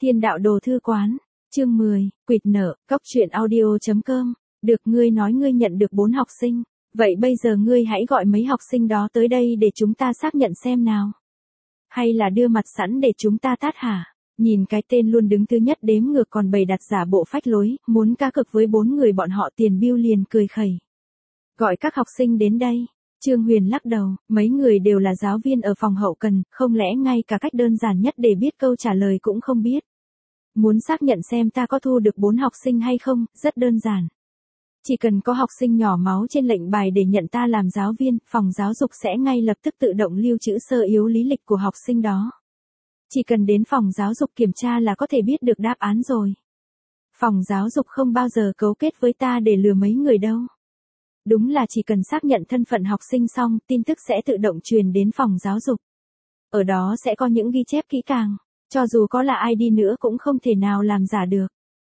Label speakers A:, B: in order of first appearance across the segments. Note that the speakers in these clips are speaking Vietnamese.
A: Thiên đạo đồ thư quán, chương 10, quỵt nợ, cóc truyện audio.com, được ngươi nói ngươi nhận được 4 học sinh, vậy bây giờ ngươi hãy gọi mấy học sinh đó tới đây để chúng ta xác nhận xem nào. Hay là đưa mặt sẵn để chúng ta tát hả? Nhìn cái tên luôn đứng thứ nhất đếm ngược còn bày đặt giả bộ phách lối, muốn cá cược với 4 người bọn họ Tiền Bưu liền cười khẩy. Gọi các học sinh đến đây. Trương Huyền lắc đầu, mấy người đều là giáo viên ở phòng hậu cần, không lẽ ngay cả cách đơn giản nhất để biết câu trả lời cũng không biết. Muốn xác nhận xem ta có thu được 4 học sinh hay không, rất đơn giản. Chỉ cần có học sinh nhỏ máu trên lệnh bài để nhận ta làm giáo viên, phòng giáo dục sẽ ngay lập tức tự động lưu trữ sơ yếu lý lịch của học sinh đó. Chỉ cần đến phòng giáo dục kiểm tra là có thể biết được đáp án rồi. Phòng giáo dục không bao giờ cấu kết với ta để lừa mấy người đâu. Đúng là chỉ cần xác nhận thân phận học sinh xong, tin tức sẽ tự động truyền đến phòng giáo dục. Ở đó sẽ có những ghi chép kỹ càng, cho dù có là ai đi nữa cũng không thể nào làm giả được.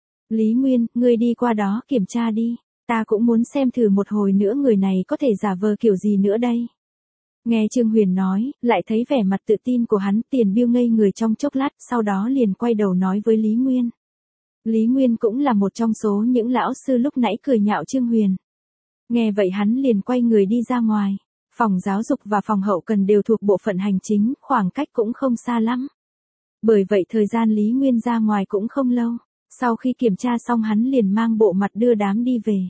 A: Lý Nguyên, ngươi đi qua đó kiểm tra đi, ta cũng muốn xem thử một hồi nữa người này có thể giả vờ kiểu gì nữa đây. Nghe Trương Huyền nói, lại thấy vẻ mặt tự tin của hắn, Tiền Bưu ngây người trong chốc lát, sau đó liền quay đầu nói với Lý Nguyên. Lý Nguyên cũng là một trong số những lão sư lúc nãy cười nhạo Trương Huyền. Nghe vậy hắn liền quay người đi ra ngoài. Phòng giáo dục và phòng hậu cần đều thuộc bộ phận hành chính, khoảng cách cũng không xa lắm. Bởi vậy thời gian Lý Nguyên ra ngoài cũng không lâu. Sau khi kiểm tra xong hắn liền mang bộ mặt đưa đám đi về.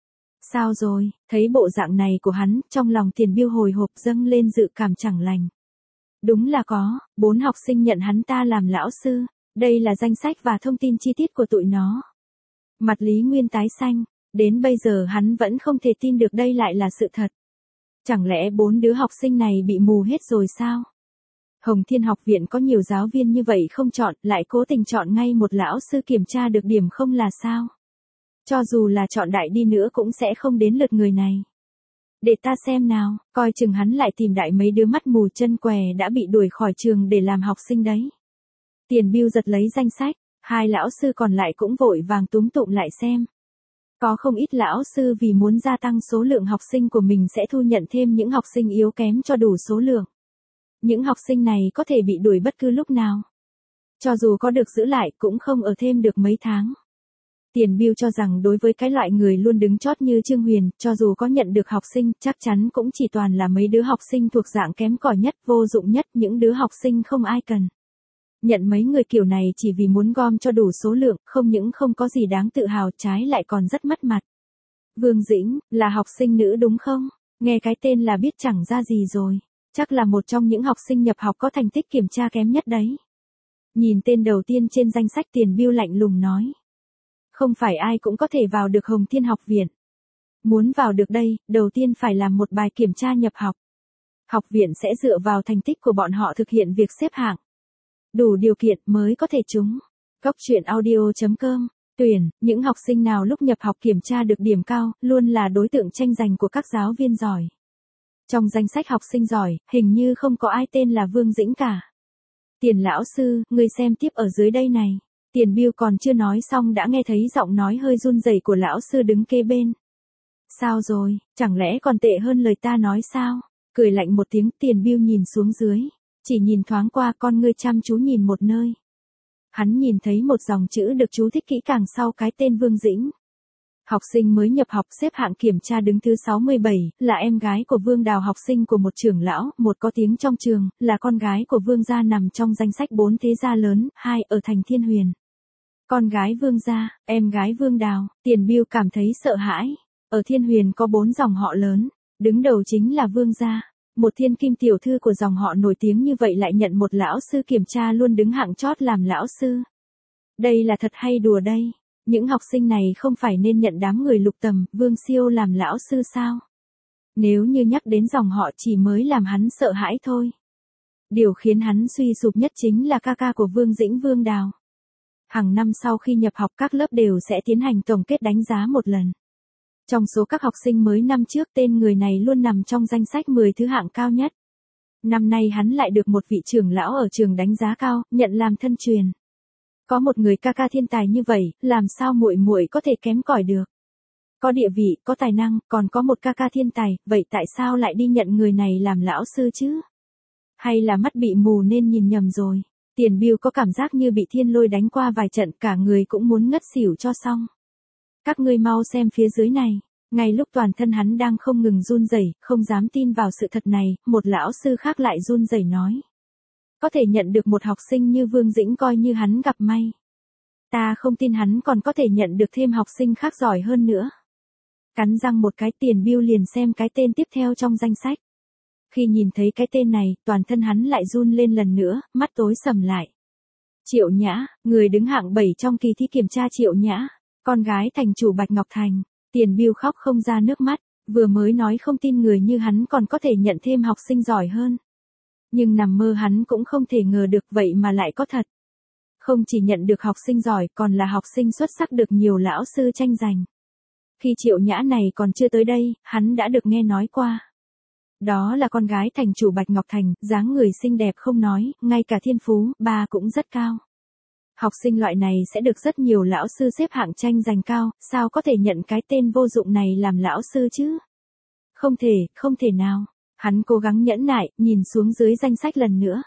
A: Sao rồi, thấy bộ dạng này của hắn, trong lòng Tiền Bưu hồi hộp dâng lên dự cảm chẳng lành. Đúng là có, 4 học sinh nhận hắn ta làm lão sư, đây là danh sách và thông tin chi tiết của tụi nó. Mặt Lý Nguyên tái xanh, đến bây giờ hắn vẫn không thể tin được đây lại là sự thật. Chẳng lẽ 4 đứa học sinh này bị mù hết rồi sao? Hồng Thiên học viện có nhiều giáo viên như vậy không chọn, lại cố tình chọn ngay một lão sư kiểm tra được điểm không là sao? Cho dù là chọn đại đi nữa cũng sẽ không đến lượt người này. Để ta xem nào, coi chừng hắn lại tìm đại mấy đứa mắt mù chân què đã bị đuổi khỏi trường để làm học sinh đấy. Tiền Bưu giật lấy danh sách, 2 lão sư còn lại cũng vội vàng túm tụm lại xem. Có không ít lão sư vì muốn gia tăng số lượng học sinh của mình sẽ thu nhận thêm những học sinh yếu kém cho đủ số lượng. Những học sinh này có thể bị đuổi bất cứ lúc nào. Cho dù có được giữ lại cũng không ở thêm được mấy tháng. Tiền Bưu cho rằng đối với cái loại người luôn đứng chót như Trương Huyền, cho dù có nhận được học sinh, chắc chắn cũng chỉ toàn là mấy đứa học sinh thuộc dạng kém cỏi nhất, vô dụng nhất, những đứa học sinh không ai cần. Nhận mấy người kiểu này chỉ vì muốn gom cho đủ số lượng, không những không có gì đáng tự hào, trái lại còn rất mất mặt. Vương Dĩnh, là học sinh nữ đúng không? Nghe cái tên là biết chẳng ra gì rồi. Chắc là một trong những học sinh nhập học có thành tích kiểm tra kém nhất đấy. Nhìn tên đầu tiên trên danh sách, Tiền Bưu lạnh lùng nói. Không phải ai cũng có thể vào được Hồng Thiên học viện. Muốn vào được đây, đầu tiên phải làm một bài kiểm tra nhập học. Học viện sẽ dựa vào thành tích của bọn họ thực hiện việc xếp hạng. Đủ điều kiện mới có thể trúng. Cóc truyện audio.com, tuyển, những học sinh nào lúc nhập học kiểm tra được điểm cao, luôn là đối tượng tranh giành của các giáo viên giỏi. Trong danh sách học sinh giỏi, hình như không có ai tên là Vương Dĩnh cả. Tiền lão sư, ngươi xem tiếp ở dưới đây này. Tiền Bưu còn chưa nói xong đã nghe thấy giọng nói hơi run rẩy của lão sư đứng kế bên. Sao rồi, chẳng lẽ còn tệ hơn lời ta nói sao? Cười lạnh một tiếng, Tiền Bưu nhìn xuống dưới. Chỉ nhìn thoáng qua, con ngươi chăm chú nhìn một nơi. Hắn nhìn thấy một dòng chữ được chú thích kỹ càng sau cái tên Vương Dĩnh. Học sinh mới nhập học xếp hạng kiểm tra đứng thứ 67, là em gái của Vương Đào, học sinh của một trưởng lão, một có tiếng trong trường, là con gái của Vương gia, nằm trong danh sách 4 thế gia lớn, 2 ở thành Thiên Huyền. Con gái Vương gia, em gái Vương Đào, Tiền Bưu cảm thấy sợ hãi. Ở Thiên Huyền có 4 dòng họ lớn, đứng đầu chính là Vương gia. Một thiên kim tiểu thư của dòng họ nổi tiếng như vậy lại nhận một lão sư kiểm tra luôn đứng hạng chót làm lão sư. Đây là thật hay đùa đây? Những học sinh này không phải nên nhận đám người lục tầm, Vương Siêu làm lão sư sao? Nếu như nhắc đến dòng họ chỉ mới làm hắn sợ hãi thôi. Điều khiến hắn suy sụp nhất chính là ca ca của Vương Dĩnh, Vương Đào. Hàng năm sau khi nhập học các lớp đều sẽ tiến hành tổng kết đánh giá một lần. Trong số các học sinh mới năm trước, tên người này luôn nằm trong danh sách 10 thứ hạng cao nhất. Năm nay hắn lại được một vị trưởng lão ở trường đánh giá cao, nhận làm thân truyền. Có một người ca ca thiên tài như vậy, làm sao muội muội có thể kém cỏi được? Có địa vị, có tài năng, còn có một ca ca thiên tài, vậy tại sao lại đi nhận người này làm lão sư chứ? Hay là mắt bị mù nên nhìn nhầm rồi? Tiền Biêu có cảm giác như bị thiên lôi đánh qua vài trận, cả người cũng muốn ngất xỉu cho xong. Các ngươi mau xem phía dưới này. Ngay lúc toàn thân hắn đang không ngừng run rẩy, không dám tin vào sự thật này, một lão sư khác lại run rẩy nói. Có thể nhận được một học sinh như Vương Dĩnh coi như hắn gặp may. Ta không tin hắn còn có thể nhận được thêm học sinh khác giỏi hơn nữa. Cắn răng một cái, Tiền Biêu liền xem cái tên tiếp theo trong danh sách. Khi nhìn thấy cái tên này, toàn thân hắn lại run lên lần nữa, mắt tối sầm lại. Triệu Nhã, người đứng hạng 7 trong kỳ thi kiểm tra. Triệu Nhã, con gái thành chủ Bạch Ngọc Thành. Tiền Biêu khóc không ra nước mắt, vừa mới nói không tin người như hắn còn có thể nhận thêm học sinh giỏi hơn. Nhưng nằm mơ hắn cũng không thể ngờ được vậy mà lại có thật. Không chỉ nhận được học sinh giỏi còn là học sinh xuất sắc được nhiều lão sư tranh giành. Khi Triệu Nhã này còn chưa tới đây, hắn đã được nghe nói qua. Đó là con gái thành chủ Bạch Ngọc Thành, dáng người xinh đẹp không nói, ngay cả thiên phú, ba cũng rất cao. Học sinh loại này sẽ được rất nhiều lão sư xếp hạng tranh giành cao, sao có thể nhận cái tên vô dụng này làm lão sư chứ? Không thể nào. Hắn cố gắng nhẫn nại, nhìn xuống dưới danh sách lần nữa.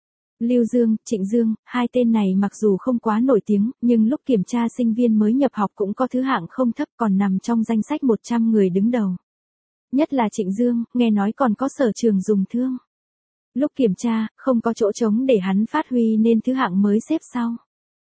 A: Lưu Dương, Trịnh Dương, hai tên này mặc dù không quá nổi tiếng, nhưng lúc kiểm tra sinh viên mới nhập học cũng có thứ hạng không thấp, còn nằm trong danh sách 100 người đứng đầu. Nhất là Trịnh Dương, nghe nói còn có sở trường dùng thương. Lúc kiểm tra, không có chỗ trống để hắn phát huy nên thứ hạng mới xếp sau.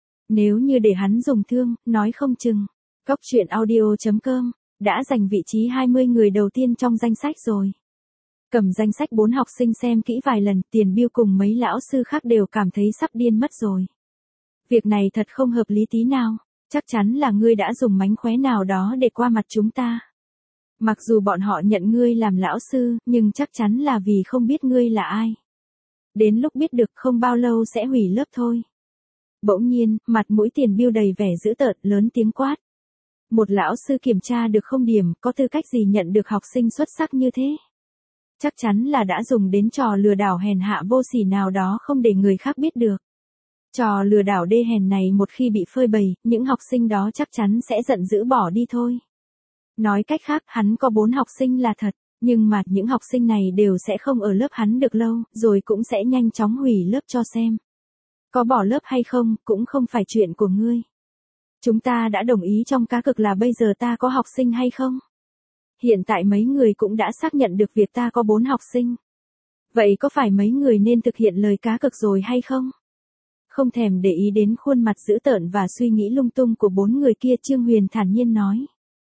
A: Nếu như để hắn dùng thương, nói không chừng. Cốc truyện audio.com đã giành vị trí 20 người đầu tiên trong danh sách rồi. Cầm danh sách 4 học sinh xem kỹ vài lần, Tiền Biêu cùng mấy lão sư khác đều cảm thấy sắp điên mất rồi. Việc này thật không hợp lý tí nào, chắc chắn là ngươi đã dùng mánh khóe nào đó để qua mặt chúng ta. Mặc dù bọn họ nhận ngươi làm lão sư, nhưng chắc chắn là vì không biết ngươi là ai. Đến lúc biết được không bao lâu sẽ hủy lớp thôi. Bỗng nhiên, mặt mũi Tiền Biêu đầy vẻ dữ tợn, lớn tiếng quát. Một lão sư kiểm tra được không điểm, có tư cách gì nhận được học sinh xuất sắc như thế? Chắc chắn là đã dùng đến trò lừa đảo hèn hạ vô sỉ nào đó không để người khác biết được. Trò lừa đảo đê hèn này một khi bị phơi bày, những học sinh đó chắc chắn sẽ giận dữ bỏ đi thôi. Nói cách khác, hắn có 4 học sinh là thật, nhưng mà những học sinh này đều sẽ không ở lớp hắn được lâu, rồi cũng sẽ nhanh chóng hủy lớp cho xem. Có bỏ lớp hay không, cũng không phải chuyện của ngươi. Chúng ta đã đồng ý trong cá cược là bây giờ ta có học sinh hay không? Hiện tại mấy người cũng đã xác nhận được việc ta có 4 học sinh. Vậy có phải mấy người nên thực hiện lời cá cược rồi hay không? Không thèm để ý đến khuôn mặt dữ tợn và suy nghĩ lung tung của 4 người kia, Trương Huyền thản nhiên nói.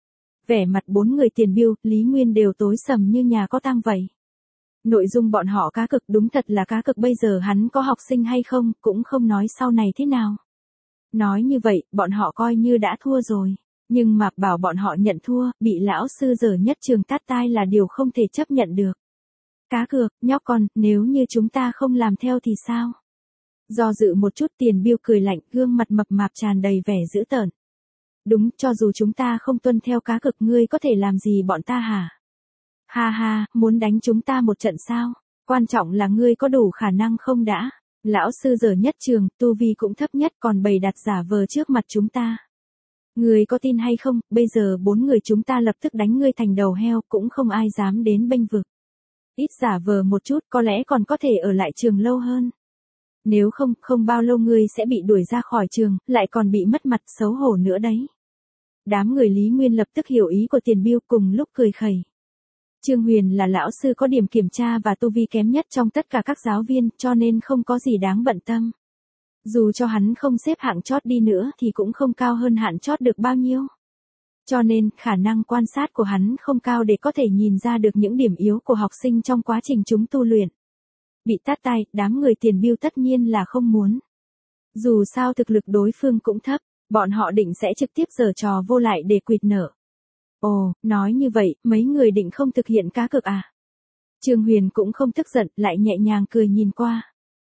A: Vẻ mặt 4 người Tiền Biêu, Lý Nguyên đều tối sầm như nhà có tang vậy. Nội dung bọn họ cá cược đúng thật là cá cược, bây giờ hắn có học sinh hay không, cũng không nói sau này thế nào. Nói như vậy, bọn họ coi như đã thua rồi. Nhưng mà bảo bọn họ nhận thua, bị lão sư dở nhất trường tát tai là điều không thể chấp nhận được. Cá cược, nhóc con, nếu như chúng ta không làm theo thì sao? Do dự một chút, Tiền Biêu cười lạnh, gương mặt mập mạp tràn đầy vẻ dữ tợn. Đúng, cho dù chúng ta không tuân theo cá cược, ngươi có thể làm gì bọn ta hả? Ha ha, muốn đánh chúng ta một trận sao? Quan trọng là ngươi có đủ khả năng không đã? Lão sư dở nhất trường, tu vi cũng thấp nhất, còn bày đặt giả vờ trước mặt chúng ta. Ngươi có tin hay không, bây giờ 4 người chúng ta lập tức đánh ngươi thành đầu heo, cũng không ai dám đến bênh vực. Ít giả vờ một chút, có lẽ còn có thể ở lại trường lâu hơn. Nếu không, không bao lâu ngươi sẽ bị đuổi ra khỏi trường, lại còn bị mất mặt xấu hổ nữa đấy. Đám người Lý Nguyên lập tức hiểu ý của Tiền Biêu, cùng lúc cười khẩy. Trương Huyền là lão sư có điểm kiểm tra và tu vi kém nhất trong tất cả các giáo viên, cho nên không có gì đáng bận tâm. Dù cho hắn không xếp hạng chót đi nữa thì cũng không cao hơn hạn chót được bao nhiêu. Cho nên, khả năng quan sát của hắn không cao để có thể nhìn ra được những điểm yếu của học sinh trong quá trình chúng tu luyện. Bị tát tay, đám người Tiền Biêu tất nhiên là không muốn. Dù sao thực lực đối phương cũng thấp, bọn họ định sẽ trực tiếp giở trò vô lại để quỵt nợ. Ồ, nói như vậy, mấy người định không thực hiện cá cược à? Trương Huyền cũng không tức giận, lại nhẹ nhàng cười nhìn qua.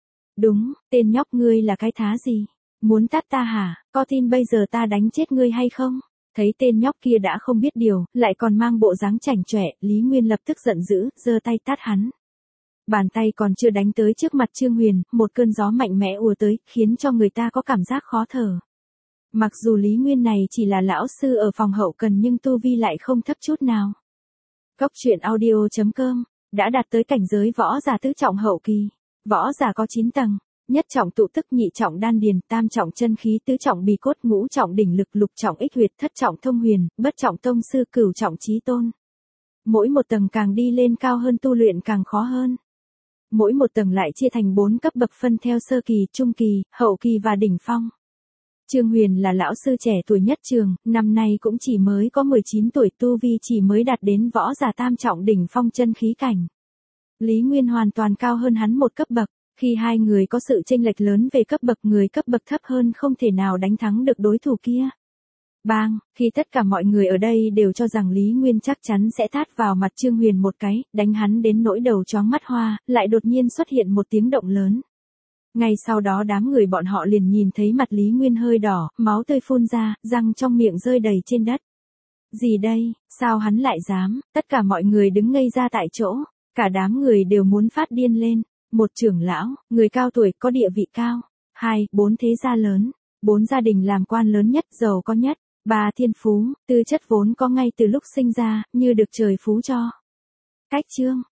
A: Đúng, tên nhóc ngươi là cái thá gì? Muốn tát ta hả? Có tin bây giờ ta đánh chết ngươi hay không? Thấy tên nhóc kia đã không biết điều, lại còn mang bộ dáng chảnh chọe, Lý Nguyên lập tức giận dữ, giơ tay tát hắn. Bàn tay còn chưa đánh tới trước mặt Trương Huyền, một cơn gió mạnh mẽ ùa tới, khiến cho người ta có cảm giác khó thở. Mặc dù Lý Nguyên này chỉ là lão sư ở phòng hậu cần nhưng tu vi lại không thấp chút nào. Cốc truyện audio.com đã đạt tới cảnh giới võ giả tứ trọng hậu kỳ. Võ giả có 9 tầng, Nhất trọng tụ tức, nhị trọng đan điền, tam trọng chân khí, tứ trọng bì cốt, ngũ trọng đỉnh lực, lục trọng ích huyệt, thất trọng thông huyền, bất trọng tông sư, cửu trọng chí tôn. Mỗi một tầng càng đi lên cao hơn tu luyện càng khó hơn. Mỗi một tầng lại chia thành 4 cấp bậc phân theo sơ kỳ, trung kỳ, hậu kỳ và đỉnh phong. Trương Huyền là lão sư trẻ tuổi nhất trường, năm nay cũng chỉ mới có 19 tuổi, tu vi chỉ mới đạt đến võ giả tam trọng đỉnh phong chân khí cảnh. Lý Nguyên hoàn toàn cao hơn hắn một cấp bậc, khi hai người có sự chênh lệch lớn về cấp bậc, người cấp bậc thấp hơn không thể nào đánh thắng được đối thủ kia. Bang, khi tất cả mọi người ở đây đều cho rằng Lý Nguyên chắc chắn sẽ tát vào mặt Trương Huyền một cái, đánh hắn đến nỗi đầu chóng mắt hoa, lại đột nhiên xuất hiện một tiếng động lớn. Ngay sau đó đám người bọn họ liền nhìn thấy mặt Lý Nguyên hơi đỏ, máu tươi phun ra, răng trong miệng rơi đầy trên đất. Gì đây, sao hắn lại dám, tất cả mọi người đứng ngây ra tại chỗ, cả đám người đều muốn phát điên lên. Một trưởng lão, người cao tuổi, có địa vị cao. 2, 4 thế gia lớn. 4 gia đình làm quan lớn nhất, giàu có nhất. 3 thiên phú, tư chất vốn có ngay từ lúc sinh ra, như được trời phú cho. Cách chương,